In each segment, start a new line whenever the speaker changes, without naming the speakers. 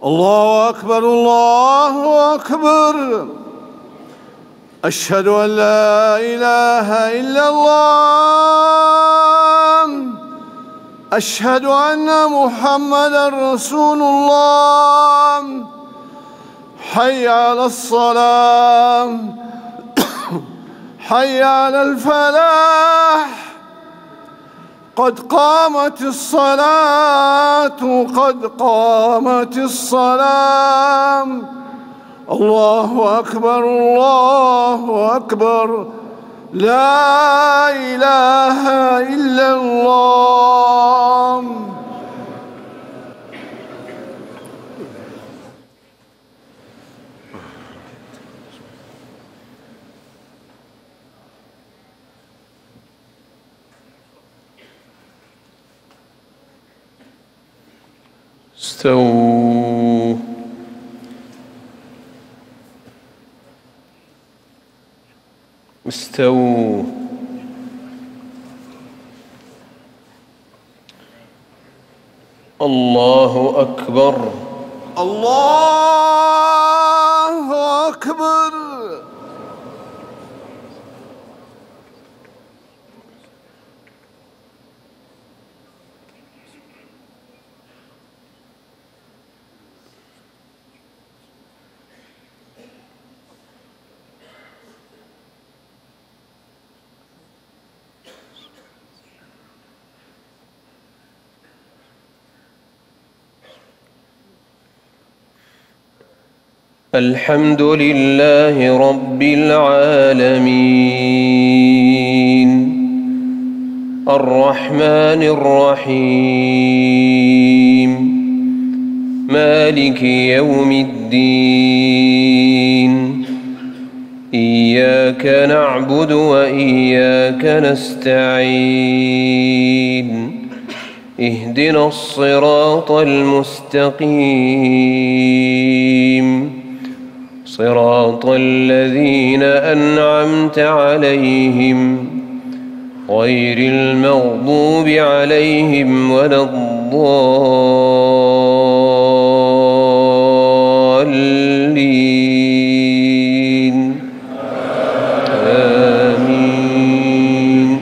الله أكبر الله أكبر. أشهد أن لا إله إلا الله. أشهد أن محمدًا رسول الله. حي على الصلاة. حي على الفلاح. قد قامت الصلاة. قد قامت الصلاة. الله أكبر الله أكبر. لا إله إلا الله.
استووا. استووا. الله أكبر.
الله أكبر.
الحمد لله رب العالمين الرحمن الرحيم مالك يوم الدين إياك نعبد وإياك نستعين اهدنا الصراط المستقيم صراط الذين أنعمت عليهم غير المغضوب عليهم ولا الضالين آمين.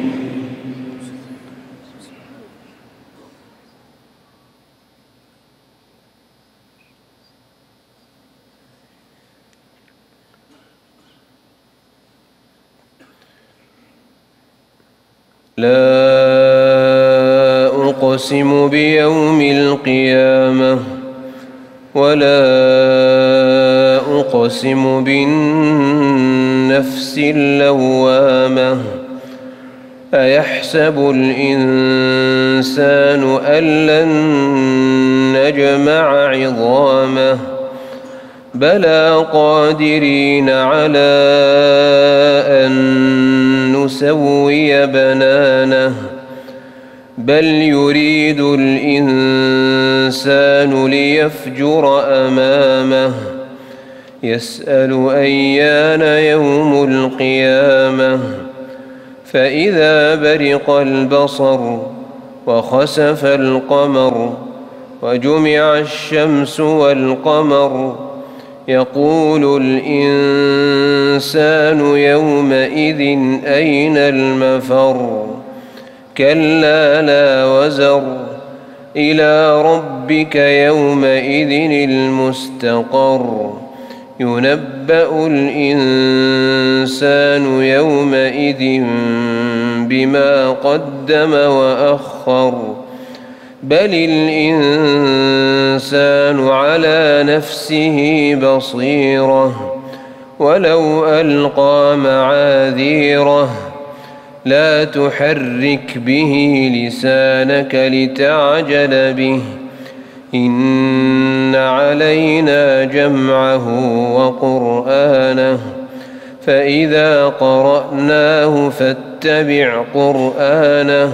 لا أقسم بيوم القيامة ولا أقسم بالنفس اللوامة أيحسب الإنسان أن لن نجمع عظامه بلى قادرين على أن نسوي بنانه بل يريد الإنسان ليفجر أمامه يسأل أيان يوم القيامة فإذا برق البصر وخسف القمر وجمع الشمس والقمر يقول الإنسان يومئذ أين المفر كلا لا وزر إلى ربك يومئذ المستقر ينبأ الإنسان يومئذ بما قدم وأخر بل الإنسان على نفسه بصيرة ولو ألقى معاذيره لا تحرك به لسانك لتعجل به إن علينا جمعه وقرآنه فإذا قرأناه فاتبع قرآنه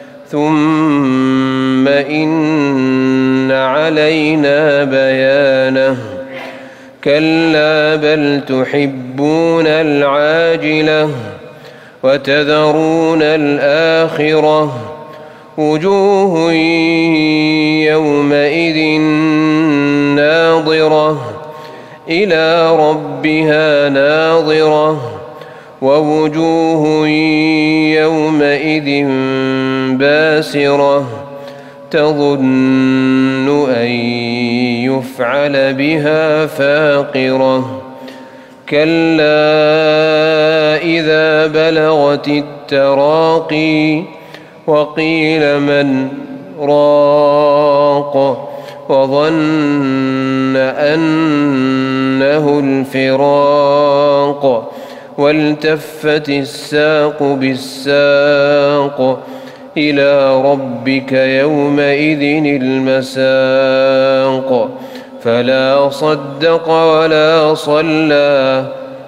ثم إن علينا بيانه كلا بل تحبون العاجلة وتذرون الآخرة وجوه يومئذ ناظرة ناظرة إلى ربها ناظرة ووجوه يومئذ باسرة تظن أن يفعل بها فاقرة كلا إذا بلغت التراقي وقيل من راق وظن أنه الفراق والتفت الساق بالساق إلى ربك يومئذ المساق فلا صدق ولا صلى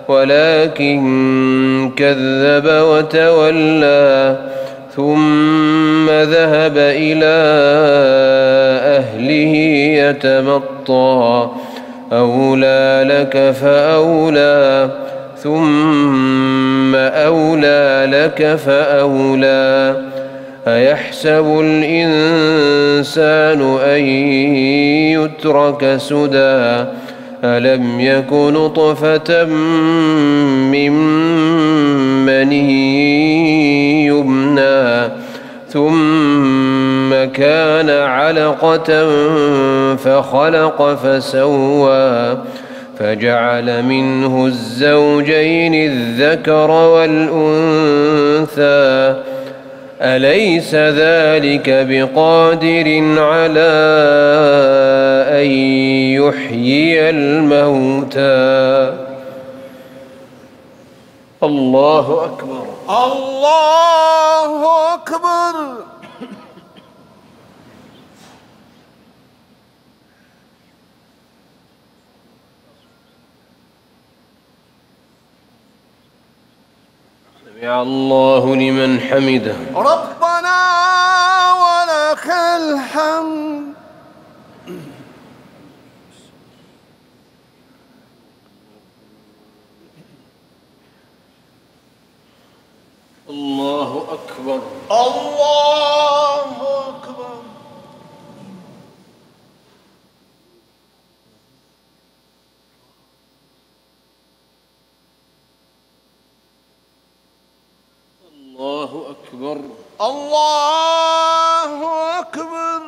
ولكن كذب وتولى ثم ذهب إلى أهله يتمطى أولى لك فأولى ثم أولى لك فأولى أيحسب الإنسان أن يترك سدى ألم يك نطفة من مني يمنى ثم كان علقة فخلق فسوى فجعل منه الزوجين الذكر والأنثى أليس ذلك بقادر على أن يحيي الموتى الله أكبر
الله أكبر
سمع الله لمن حمده
ربنا ولك الحمد
الله أكبر
الله أكبر
الله أكبر
الله أكبر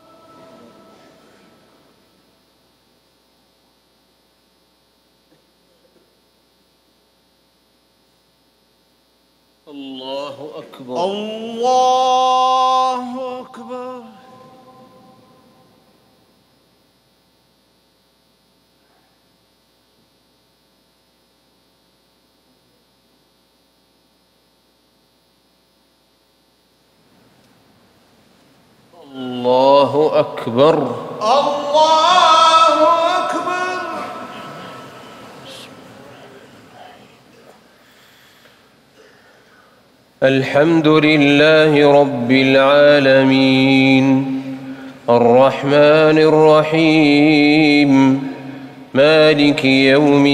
الله أكبر
الله أكبر
الله أكبر
الله أكبر
الحمد لله رب العالمين الرحمن الرحيم مالك يوم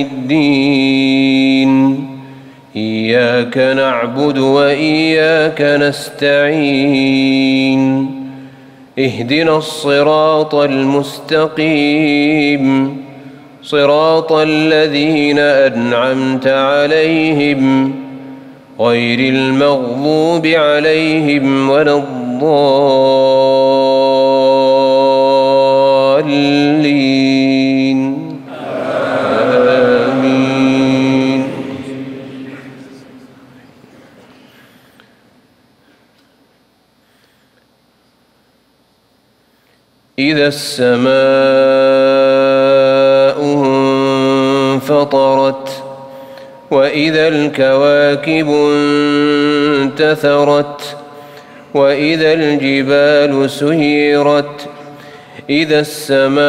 الدين إياك نعبد وإياك نستعين اهدنا الصراط المستقيم صراط الذين أنعمت عليهم غير المغضوب عليهم ولا الضالين آمين إذا السماء انفطرت وإذا الكواكب انتثرت وإذا الجبال سيرت إذا السماء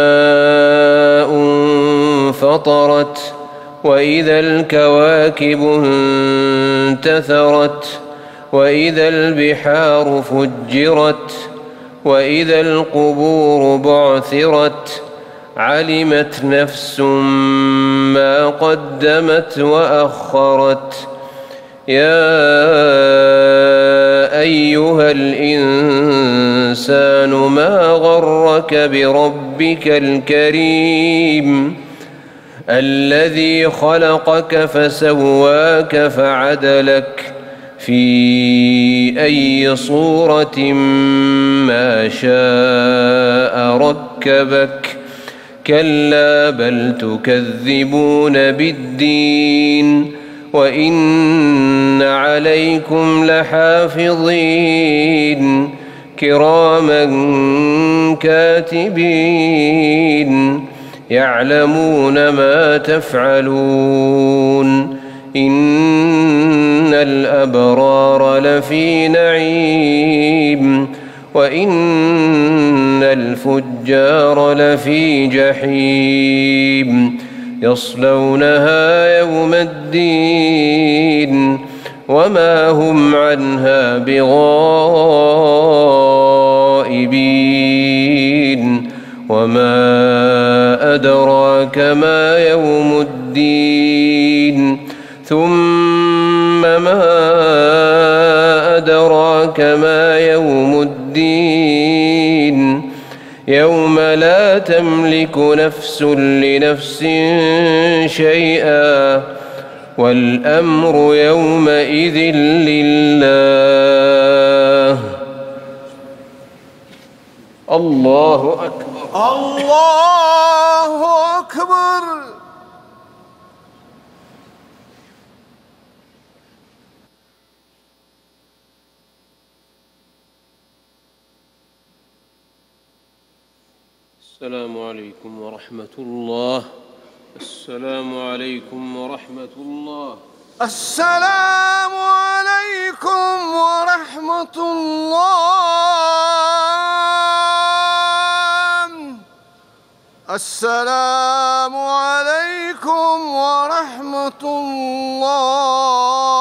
انفطرت وإذا الكواكب انتثرت وإذا البحار فجرت وإذا القبور بعثرت علمت نفس ما قدمت وأخرت يا أيها الإنسان ما غرك بربك ربك الكريم الذي خلقك فسواك فعدلك في أي صورة ما شاء ركبك كلا بل تكذبون بالدين وإن عليكم لحافظين كراما كاتبين يعلمون ما تفعلون إن الأبرار لفي نعيم وإن الفجار لفي جحيم يصلونها يوم الدين وما هم عنها بغائبين وما أدراك ما يوم الدين ثم ما أدراك ما يوم الدين يوم لا تملك نفس لنفس شيئا والأمر يومئذ لله. الله أكبر.
الله أكبر.
السلام عليكم ورحمة الله. السلام عليكم ورحمة الله.
السلام عليكم ورحمة الله. السلام عليكم ورحمة الله.